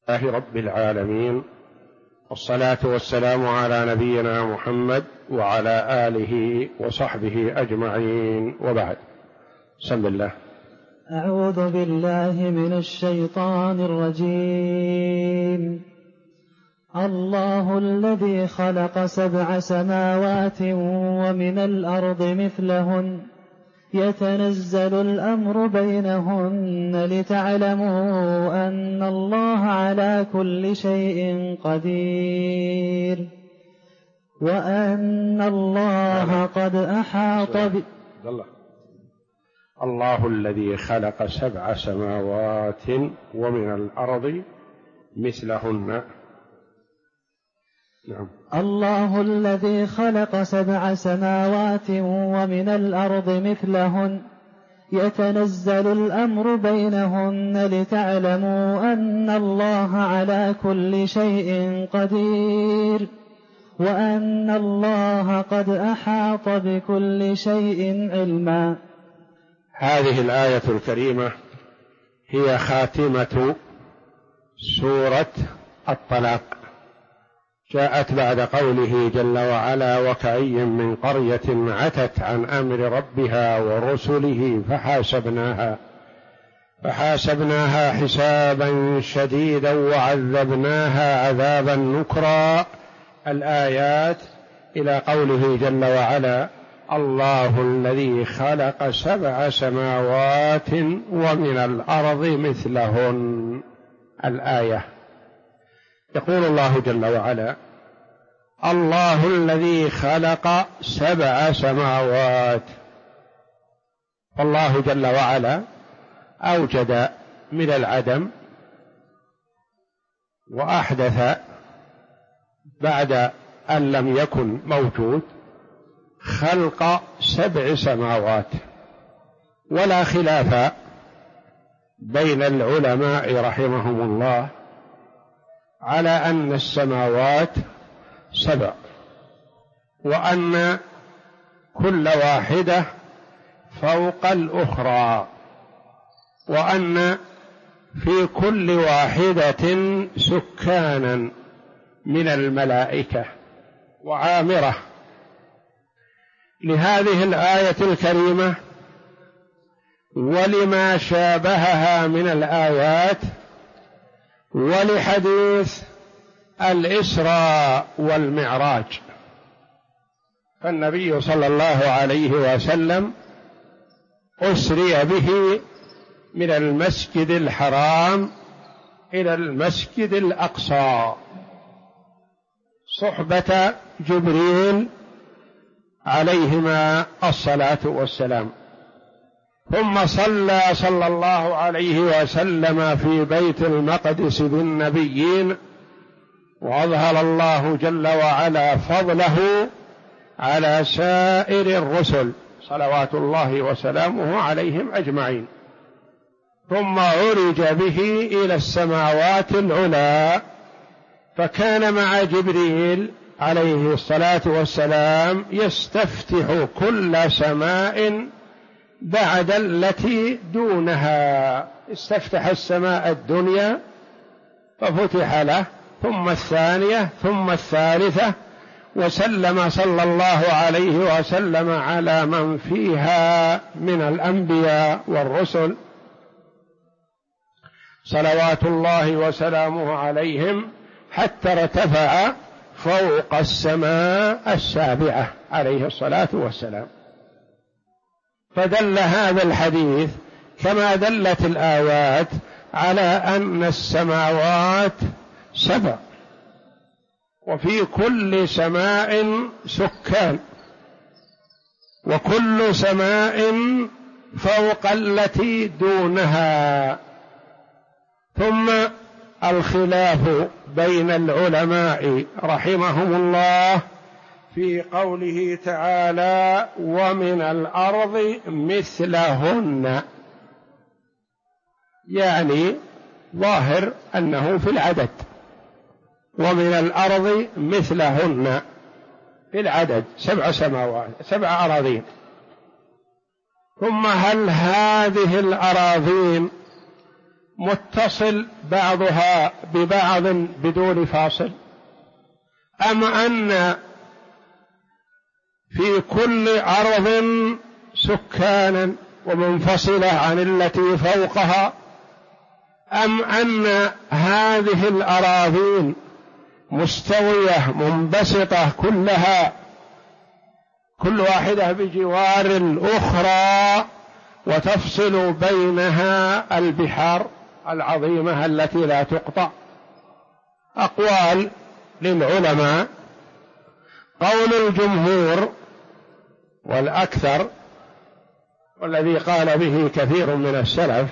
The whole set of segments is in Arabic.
لله رب العالمين، والصلاة والسلام على نبينا محمد وعلى آله وصحبه أجمعين، وبعد. بسم الله. أعوذ بالله من الشيطان الرجيم. الله الذي خلق 7 سماوات ومن الأرض مثلهن يتنزل الأمر بينهن لتعلموا أن الله على كل شيء قدير وأن الله قد أحاط الله الذي خلق 7 سماوات ومن الأرض مثلهن. نعم. الله الذي خلق 7 سماوات ومن الأرض مثلهن يتنزل الأمر بينهن لتعلموا أن الله على كل شيء قدير وأن الله قد أحاط بكل شيء علما. هذه الآية الكريمة هي خاتمة سورة الطلاق، جاءت بعد قوله جل وعلا: وكأي من قرية عتت عن أمر ربها ورسله فحاسبناها حسابا شديدا وعذبناها عذابا نكرا. الآيات إلى قوله جل وعلا: الله الذي خلق 7 سماوات ومن الأرض مثلهن. الآية يقول الله جل وعلا: الله الذي خلق 7 سماوات. الله جل وعلا أوجد من العدم وأحدث بعد أن لم يكن موجود خلق 7 سماوات. ولا خلاف بين العلماء رحمهم الله على أن السماوات 7، وأن كل واحدة فوق الأخرى، وأن في كل واحدة سكانا من الملائكة وعامرة. لهذه الآية الكريمة ولما شابهها من الآيات ولحديث الإسراء والمعراج، فالنبي صلى الله عليه وسلم أسري به من المسجد الحرام إلى المسجد الأقصى صحبة جبريل عليهما الصلاة والسلام، ثم صلى الله عليه وسلم في بيت المقدس بالنبيين، وأظهر الله جل وعلا فضله على سائر الرسل صلوات الله وسلامه عليهم أجمعين، ثم عرج به إلى السماوات العلى، فكان مع جبريل عليه الصلاة والسلام يستفتح كل سماء بعد التي دونها. استفتح السماء الدنيا ففتح له، ثم الثانية، ثم الثالثة، وسلم صلى الله عليه وسلم على من فيها من الأنبياء والرسل صلوات الله وسلامه عليهم، حتى ارتفع فوق السماء السابعة عليه الصلاة والسلام. فدل هذا الحديث كما دلت الآيات على أن السماوات 7، وفي كل سماء سكان، وكل سماء فوق التي دونها. ثم الخلاف بين العلماء رحمهم الله في قوله تعالى: ومن الأرض مثلهن، يعني ظاهر أنه في العدد، ومن الأرض مثلهن في العدد 7 سماوات 7 أراضين. ثم هل هذه الأراضين متصل بعضها ببعض بدون فاصل، أم أن في كل أرض سكانا ومنفصلة عن التي فوقها، أم أن هذه الأراضين مستوية منبسطة كلها، كل واحدة بجوار الأخرى وتفصل بينها البحار العظيمة التي لا تقطع؟ أقوال للعلماء. قول الجمهور والأكثر والذي قال به كثير من السلف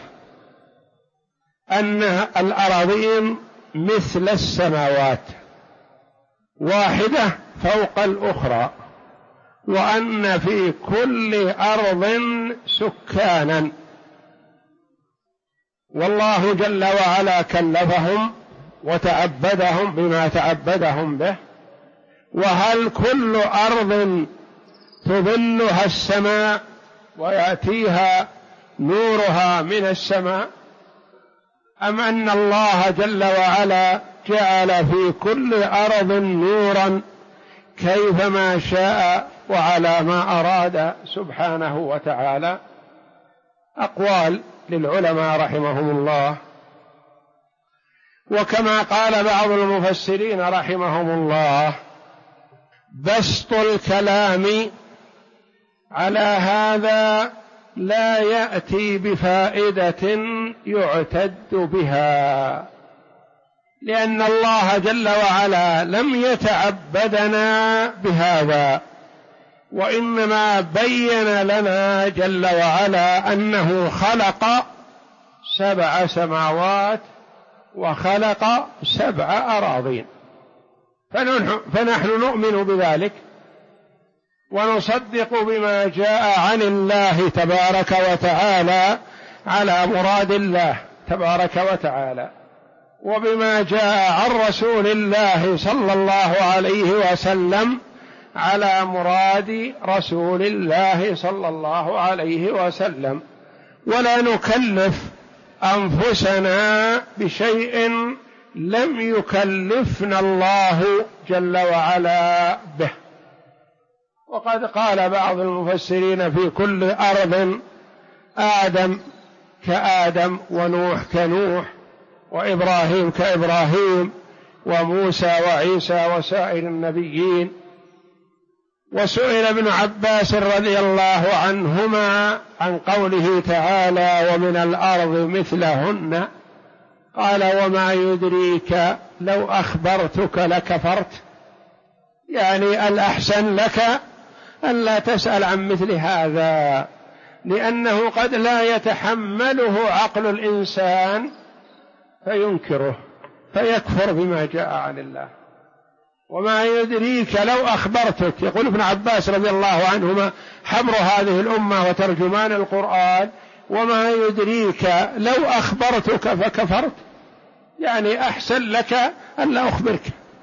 أن الأراضين مثل السماوات، واحدة فوق الأخرى، وأن في كل أرض سكانا، والله جل وعلا كلفهم وتعبدهم بما تعبدهم به. وهل كل أرض تظلها السماء ويأتيها نورها من السماء، أم أن الله جل وعلا جعل في كل أرض نورا كيفما شاء وعلى ما أراد سبحانه وتعالى؟ أقوال للعلماء رحمهم الله. وكما قال بعض المفسرين رحمهم الله: بسط الكلام على هذا لا يأتي بفائدة يعتد بها، لأن الله جل وعلا لم يتعبدنا بهذا، وإنما بين لنا جل وعلا أنه خلق 7 سماوات وخلق 7 أراضين، فنحن نؤمن بذلك ونصدق بما جاء عن الله تبارك وتعالى على مراد الله تبارك وتعالى، وبما جاء عن رسول الله صلى الله عليه وسلم على مراد رسول الله صلى الله عليه وسلم، ولا نكلف أنفسنا بشيء لم يكلفنا الله جل وعلا به. وقد قال بعض المفسرين: في كل أرض آدم كآدم، ونوح كنوح، وإبراهيم كإبراهيم، وموسى وعيسى وسائر النبيين. وسئل ابن عباس رضي الله عنهما عن قوله تعالى: ومن الأرض مثلهن، قال: وما يدريك لو أخبرتك لكفرت، يعني الأحسن لك ألا تسأل عن مثل هذا، لأنه قد لا يتحمله عقل الإنسان فينكره فيكفر بما جاء عن الله. وما يدريك لو أخبرتك، يقول ابن عباس رضي الله عنهما حبر هذه الأمة وترجمان القرآن: وما يدريك لو أخبرتك فكفرت، يعني أحسن لك ألا أخبرك.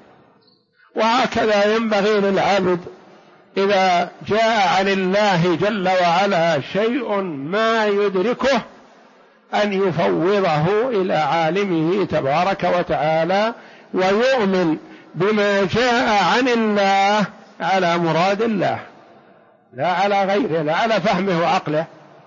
وهكذا ينبغي للعبد إذا جاء عن الله جل وعلا شيء ما يدركه أن يفوضه إلى عالمه تبارك وتعالى، ويؤمن بما جاء عن الله على مراد الله، لا على غيره، لا على فهمه وعقله،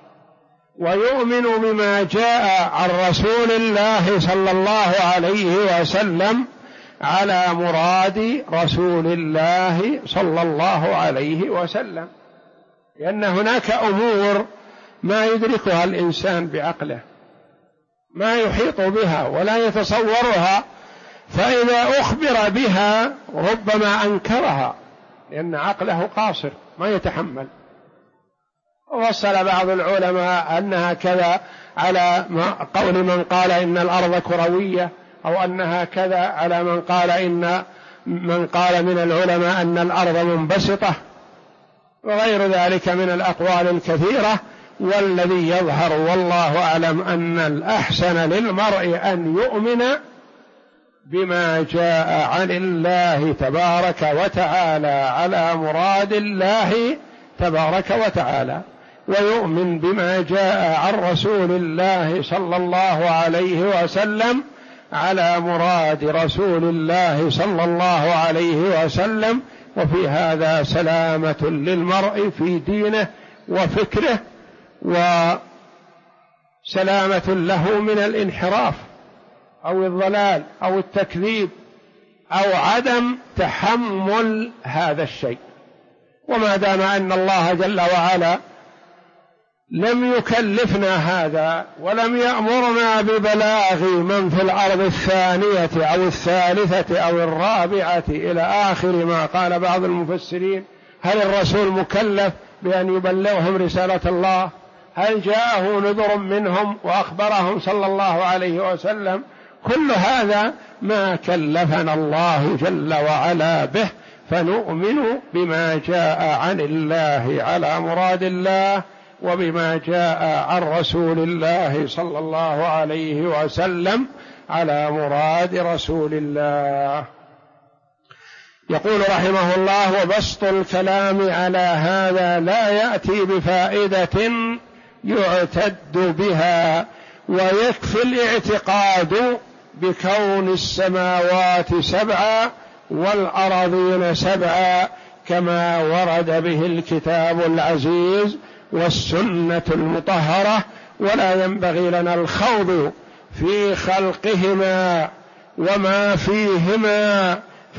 ويؤمن بما جاء عن رسول الله صلى الله عليه وسلم على مراد رسول الله صلى الله عليه وسلم، لأن هناك أمور ما يدركها الإنسان بعقله، ما يحيط بها ولا يتصورها، فإذا أخبر بها ربما أنكرها لأن عقله قاصر ما يتحمل. ووصل بعض العلماء أنها كذا على قول من قال إن الأرض كروية، أو أنها كذا على من قال من العلماء أن الأرض منبسطة، وغير ذلك من الأقوال الكثيرة. والذي يظهر والله أعلم أن الأحسن للمرء أن يؤمن بما جاء عن الله تبارك وتعالى على مراد الله تبارك وتعالى، ويؤمن بما جاء عن رسول الله صلى الله عليه وسلم على مراد رسول الله صلى الله عليه وسلم. وفي هذا سلامة للمرء في دينه وفكره، وسلامة له من الانحراف أو الضلال أو التكذيب أو عدم تحمل هذا الشيء. وما دام أن الله جل وعلا لم يكلفنا هذا ولم يأمرنا ببلاغ من في الأرض الثانية أو الثالثة أو الرابعة إلى آخر ما قال بعض المفسرين، هل الرسول مكلف بأن يبلغهم رسالة الله؟ هل جاءه نذر منهم وأخبرهم صلى الله عليه وسلم؟ كل هذا ما كلفنا الله جل وعلا به، فنؤمن بما جاء عن الله على مراد الله، وبما جاء عن رسول الله صلى الله عليه وسلم على مراد رسول الله. يقول رحمه الله: وبسط الكلام على هذا لا يأتي بفائدة يعتد بها، ويكفي الاعتقاد بكون السماوات سبعا والأراضين سبعا كما ورد به الكتاب العزيز والسنة المطهرة، ولا ينبغي لنا الخوض في خلقهما وما فيهما،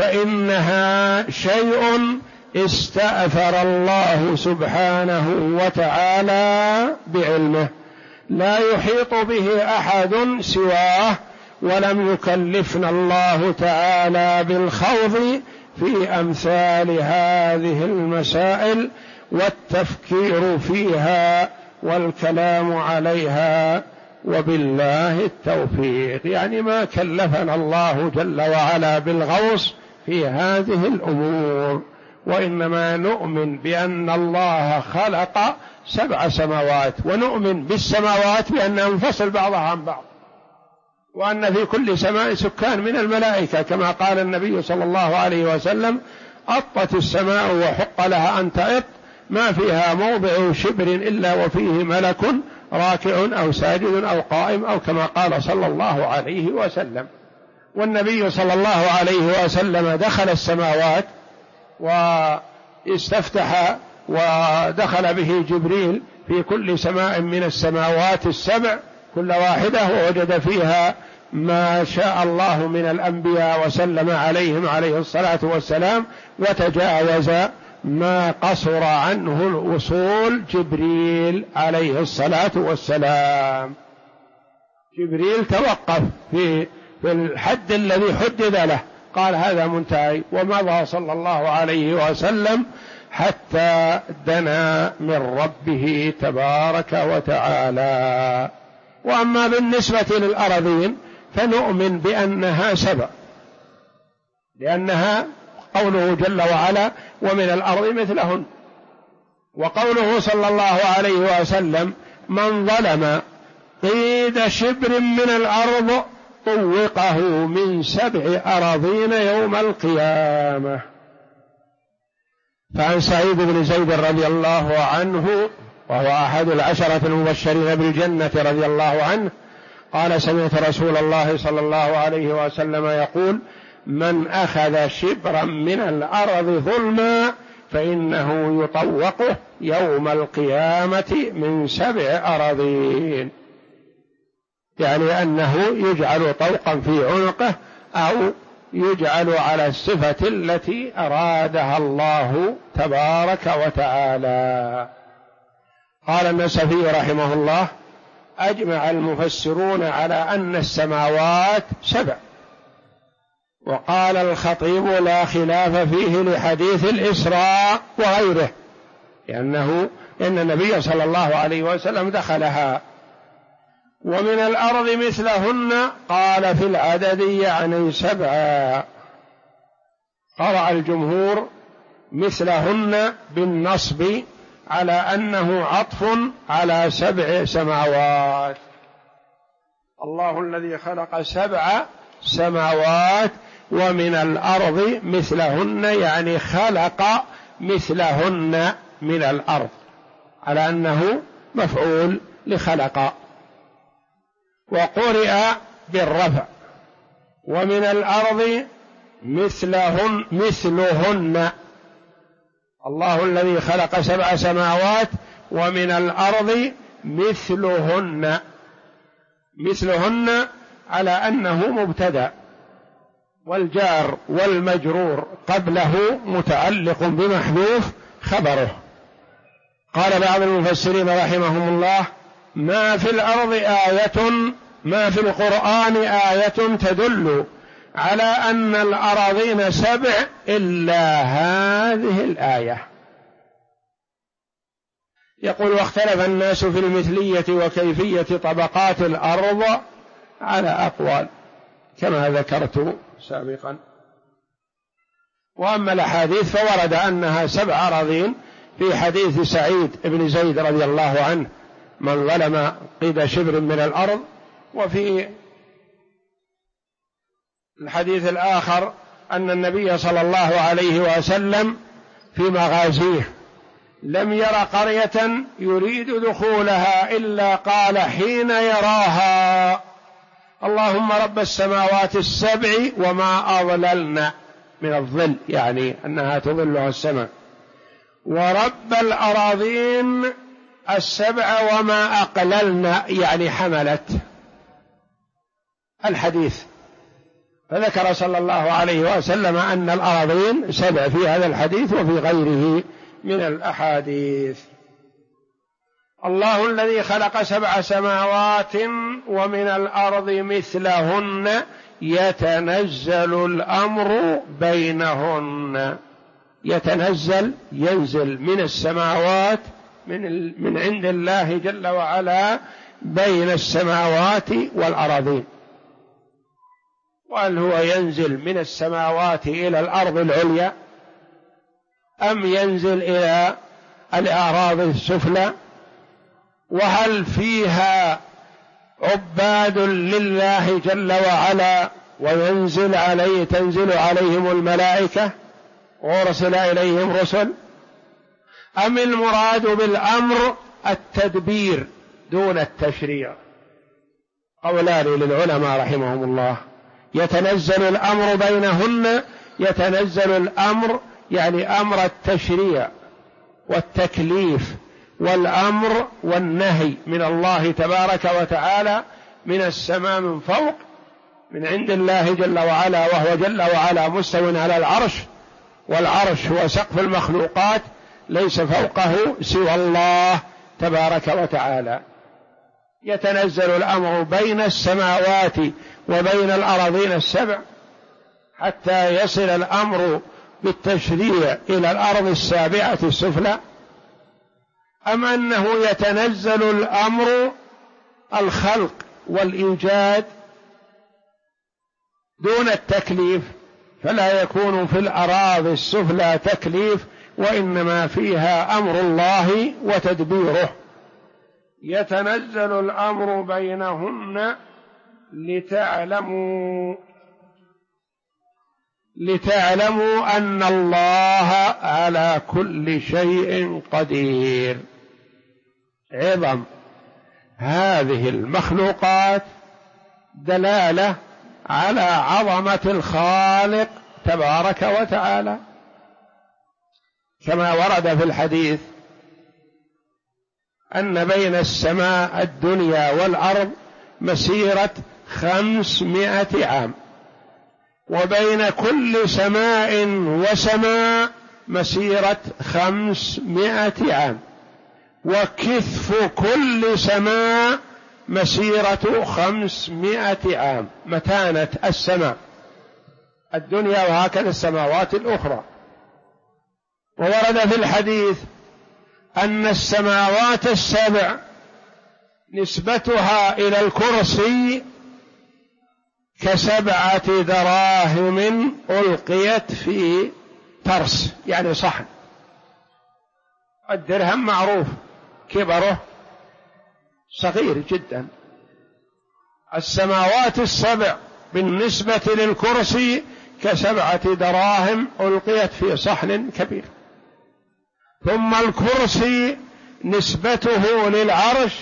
فإنها شيء استأثر الله سبحانه وتعالى بعلمه، لا يحيط به أحد سواه، ولم يكلفنا الله تعالى بالخوض في أمثال هذه المسائل والتفكير فيها والكلام عليها، وبالله التوفيق. يعني ما كلفنا الله جل وعلا بالغوص في هذه الأمور، وإنما نؤمن بأن الله خلق 7 سماوات، ونؤمن بالسماوات بأنها منفصل بعضها عن بعض، وأن في كل سماء سكان من الملائكة، كما قال النبي صلى الله عليه وسلم: أطت السماء وحق لها أن تأط، ما فيها موضع شبر إلا وفيه ملك راكع أو ساجد أو قائم، أو كما قال صلى الله عليه وسلم. والنبي صلى الله عليه وسلم دخل السماوات واستفتح، ودخل به جبريل في كل سماء من السماوات السبع كل واحدة، ووجد فيها ما شاء الله من الأنبياء وسلم عليهم عليه الصلاة والسلام، وتجاوز ما قصر عنه الوصول جبريل عليه الصلاة والسلام. جبريل توقف في الحد الذي حدد له، قال هذا منتهي، ومضى صلى الله عليه وسلم حتى دنا من ربه تبارك وتعالى. وأما بالنسبة للأراضين فنؤمن بأنها 7، لأنها قوله جل وعلا: ومن الأرض مثلهن، وقوله صلى الله عليه وسلم: من ظلم قيد شبر من الأرض طوقه من 7 أراضين يوم القيامة. فعن سعيد بن زيد رضي الله عنه، وهو أحد 10 المبشرين بالجنة رضي الله عنه، قال: سمعت رسول الله صلى الله عليه وسلم يقول: من أخذ شبرا من الأرض ظلما فإنه يطوقه يوم القيامة من 7 أراضين، يعني أنه يجعل طوقا في عنقه أو يجعل على الصفة التي أرادها الله تبارك وتعالى. قال النسفي رحمه الله: أجمع المفسرون على أن السماوات 7، وقال الخطيب: لا خلاف فيه لحديث الإسراء وغيره، لأن النبي صلى الله عليه وسلم دخلها. ومن الأرض مثلهن قال في العدد يعني 7. قرأ الجمهور مثلهن بالنصب على أنه عطف على 7 سماوات. الله الذي خلق 7 سماوات، ومن الأرض مثلهن يعني خلق مثلهن من الأرض، على أنه مفعول لخلق. وقرئ بالرفع ومن الأرض مثلهن. الله الذي خلق 7 سماوات ومن الأرض مثلهن على أنه مبتدأ، والجار والمجرور قبله متعلق بمحذوف خبره. قال بعض المفسرين رحمهم الله: ما في الأرض آية، ما في القرآن آية تدل على أن الأراضين 7 إلا هذه الآية. يقول: واختلف الناس في المثلية وكيفية طبقات الأرض على أقوال كما ذكرت سابقا. وأما الأحاديث فورد أنها 7 أراضين في حديث سعيد بن زيد رضي الله عنه: من ظلم قيد شبر من الأرض. وفي الحديث الآخر أن النبي صلى الله عليه وسلم في مغازيه لم ير قرية يريد دخولها إلا قال حين يراها: اللهم رب السماوات السبع وما أضللن، من الظل يعني أنها تظلها السماء، ورب الأراضين السبع وما أقللن يعني حملت الحديث. فذكر صلى الله عليه وسلم أن الأراضين 7 في هذا الحديث وفي غيره من الأحاديث. الله الذي خلق 7 سماوات ومن الأرض مثلهن يتنزل الأمر بينهن. يتنزل ينزل من السماوات من عند الله جل وعلا بين السماوات والأراضين. وهل هو ينزل من السماوات إلى الأرض العليا أم ينزل إلى الأراضي السفلى؟ وهل فيها عباد لله جل وعلا تنزل عليهم الملائكة وأرسل إليهم رسل، أم المراد بالأمر التدبير دون التشريع؟ قولان للعلماء رحمهم الله. يتنزل الأمر بينهن، يتنزل الأمر يعني أمر التشريع والتكليف والأمر والنهي من الله تبارك وتعالى من السماء من فوق من عند الله جل وعلا، وهو جل وعلا مستو على العرش، والعرش هو سقف المخلوقات ليس فوقه سوى الله تبارك وتعالى. يتنزل الأمر بين السماوات وبين الأراضين 7 حتى يصل الأمر بالتشريع إلى الأرض 7 السفلى، أم أنه يتنزل الأمر الخلق والإيجاد دون التكليف، فلا يكون في الأراضي السفلى تكليف وإنما فيها أمر الله وتدبيره. يتنزل الأمر بينهن لتعلموا أن الله على كل شيء قدير. عظم هذه المخلوقات دلالة على عظمة الخالق تبارك وتعالى، كما ورد في الحديث أن بين السماء الدنيا والأرض مسيرة 500 عام، وبين كل سماء وسماء مسيرة 500 عام، وكثف كل سماء مسيرة 500 عام، متانة السماء الدنيا وهكذا السماوات الأخرى. وورد في الحديث أن السماوات 7 نسبتها إلى الكرسي ك7 دراهم ألقيت في ترس يعني صحن. الدرهم معروف كبره صغير جدا، السماوات 7 بالنسبة للكرسي ك7 دراهم ألقيت في صحن كبير. ثم الكرسي نسبته للعرش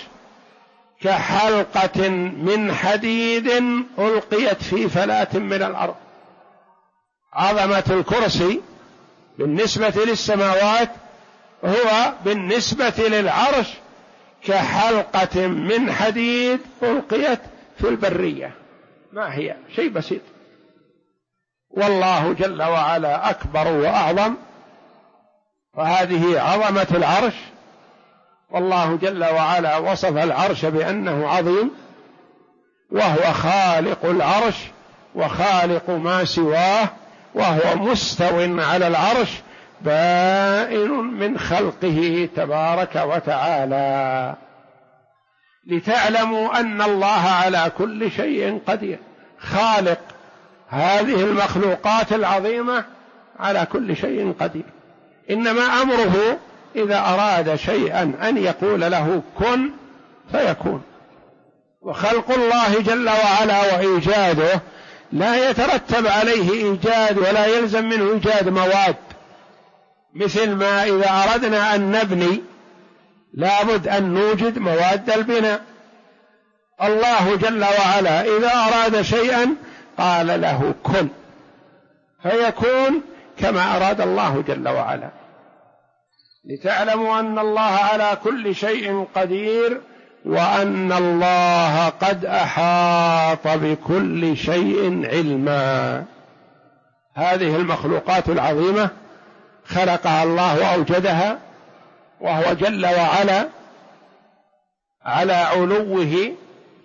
كحلقة من حديد ألقيت في فلاة من الأرض. عظمة الكرسي بالنسبة للسماوات هو بالنسبة للعرش كحلقة من حديد ألقيت في البرية، ما هي شيء بسيط. والله جل وعلا أكبر وأعظم، وهذه عظمة العرش. والله جل وعلا وصف العرش بأنه عظيم، وهو خالق العرش وخالق ما سواه، وهو مستو على العرش بائن من خلقه تبارك وتعالى، لتعلموا أن الله على كل شيء قدير، خالق هذه المخلوقات العظيمة على كل شيء قدير. إنما أمره إذا أراد شيئا أن يقول له كن فيكون. وخلق الله جل وعلا وإيجاده لا يترتب عليه إيجاد ولا يلزم منه إيجاد مواد، مثل ما إذا أردنا أن نبني لابد أن نوجد مواد البناء. الله جل وعلا إذا أراد شيئا قال له كن فيكون كما أراد الله جل وعلا، لتعلموا أن الله على كل شيء قدير، وأن الله قد أحاط بكل شيء علما. هذه المخلوقات العظيمة خلقها الله وأوجدها، وهو جل وعلا على علوه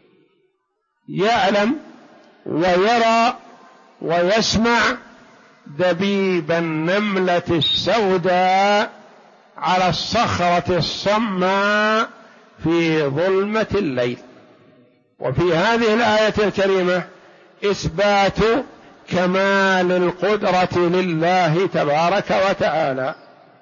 يعلم ويرى ويسمع دبيب النملة السوداء على الصخرة الصماء في ظلمة الليل. وفي هذه الآية الكريمة إثبات كمال القدرة لله تبارك وتعالى،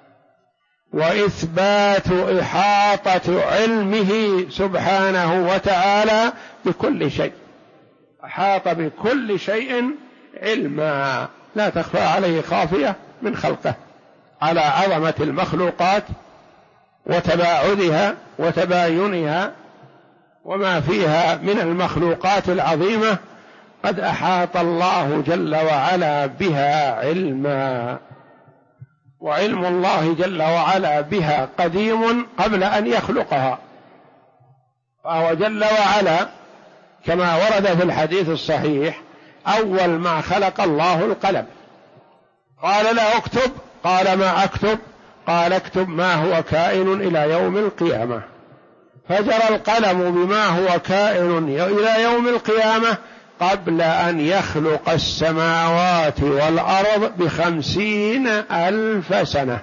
وإثبات إحاطة علمه سبحانه وتعالى بكل شيء، أحاط بكل شيء علما لا تخفى عليه خافية من خلقه، على عظمة المخلوقات وتباعدها وتباينها وما فيها من المخلوقات العظيمة، قد أحاط الله جل وعلا بها علما. وعلم الله جل وعلا بها قديم قبل أن يخلقها، فهو جل وعلا كما ورد في الحديث الصحيح أول ما خلق الله القلم، قال له اكتب، قال ما أكتب؟ قال اكتب ما هو كائن إلى يوم القيامة. فجرى القلم بما هو كائن إلى يوم القيامة قبل أن يخلق السماوات والأرض ب50,000 سنة،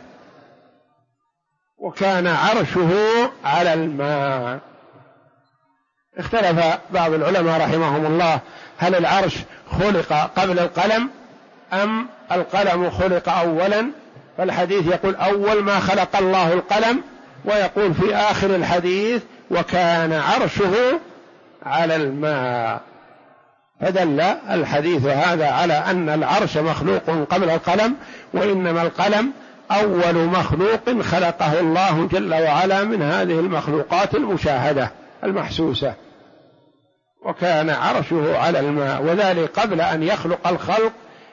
وكان عرشه على الماء. اختلف بعض العلماء رحمهم الله هل العرش خلق قبل القلم أم القلم خلق أولا؟ فالحديث يقول أول ما خلق الله القلم، ويقول في آخر الحديث وكان عرشه على الماء، فدل الحديث هذا على أن العرش مخلوق قبل القلم، وإنما القلم أول مخلوق خلقه الله جل وعلا من هذه المخلوقات المشاهدة المحسوسة، وكان عرشه على الماء، وذلك قبل أن يخلق الخلق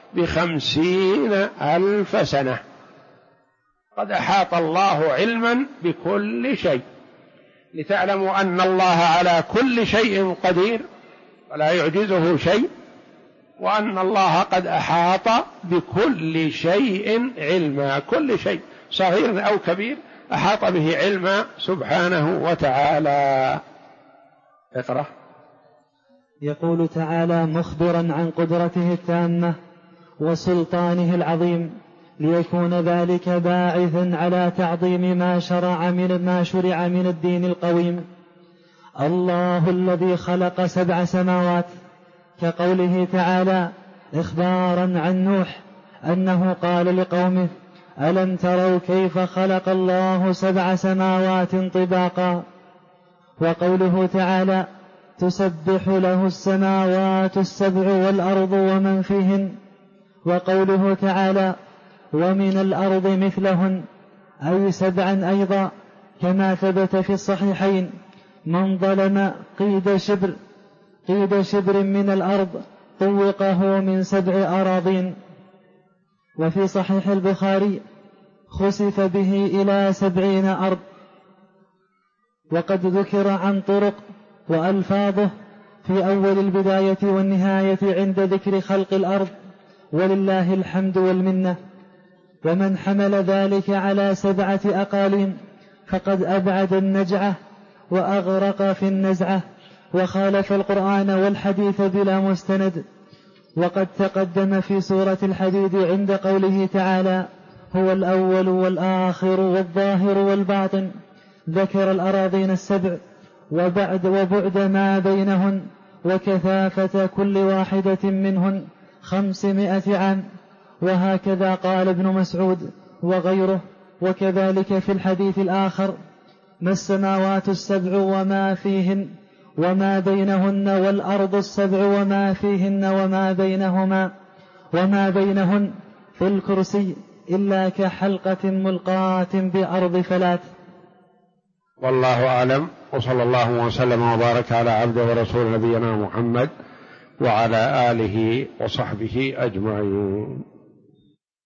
ب50,000 سنة. قد أحاط الله علما بكل شيء، لتعلموا أن الله على كل شيء قدير ولا يعجزه شيء، وأن الله قد أحاط بكل شيء علما، كل شيء صغير أو كبير أحاط به علما سبحانه وتعالى. اقرأ. يقول تعالى مخبرا عن قدرته التامة وسلطانه العظيم، ليكون ذلك باعثا على تعظيم ما شرع من الدين القويم. الله الذي خلق 7 سماوات، كقوله تعالى إخبارا عن نوح أنه قال لقومه ألم تروا كيف خلق الله 7 سماوات طباقا. وقوله تعالى تسبح له السماوات السبع والأرض ومن فيهن. وقوله تعالى ومن الأرض مثلهن، أي 7 أيضا، كما ثبت في الصحيحين: من ظلم قيد شبر من الأرض طوقه من 7 أراضين. وفي صحيح البخاري: خسف به إلى 70 أرض. وقد ذكر عن طرق وألفاظه في أول البداية والنهاية عند ذكر خلق الأرض، ولله الحمد والمنة. ومن حمل ذلك على 7 أقاليم فقد أبعد النجعة وأغرق في النزعة، وخالف القرآن والحديث بلا مستند. وقد تقدم في سورة الحديد عند قوله تعالى: هو الأول والآخر والظاهر والباطن، ذكر الأراضين 7 وبعد ما بينهن، وكثافة كل واحدة منهن 500 عام. وهكذا قال ابن مسعود وغيره. وكذلك في الحديث الآخر: ما السماوات 7 وما بينهن، والأرض 7 وما فيهن وما بينهن في الكرسي إلا كحلقة ملقاة بأرض فلات. والله أعلم، وصلى الله وسلم وبارك على عبده ورسول نبينا محمد وعلى آله وصحبه أجمعين.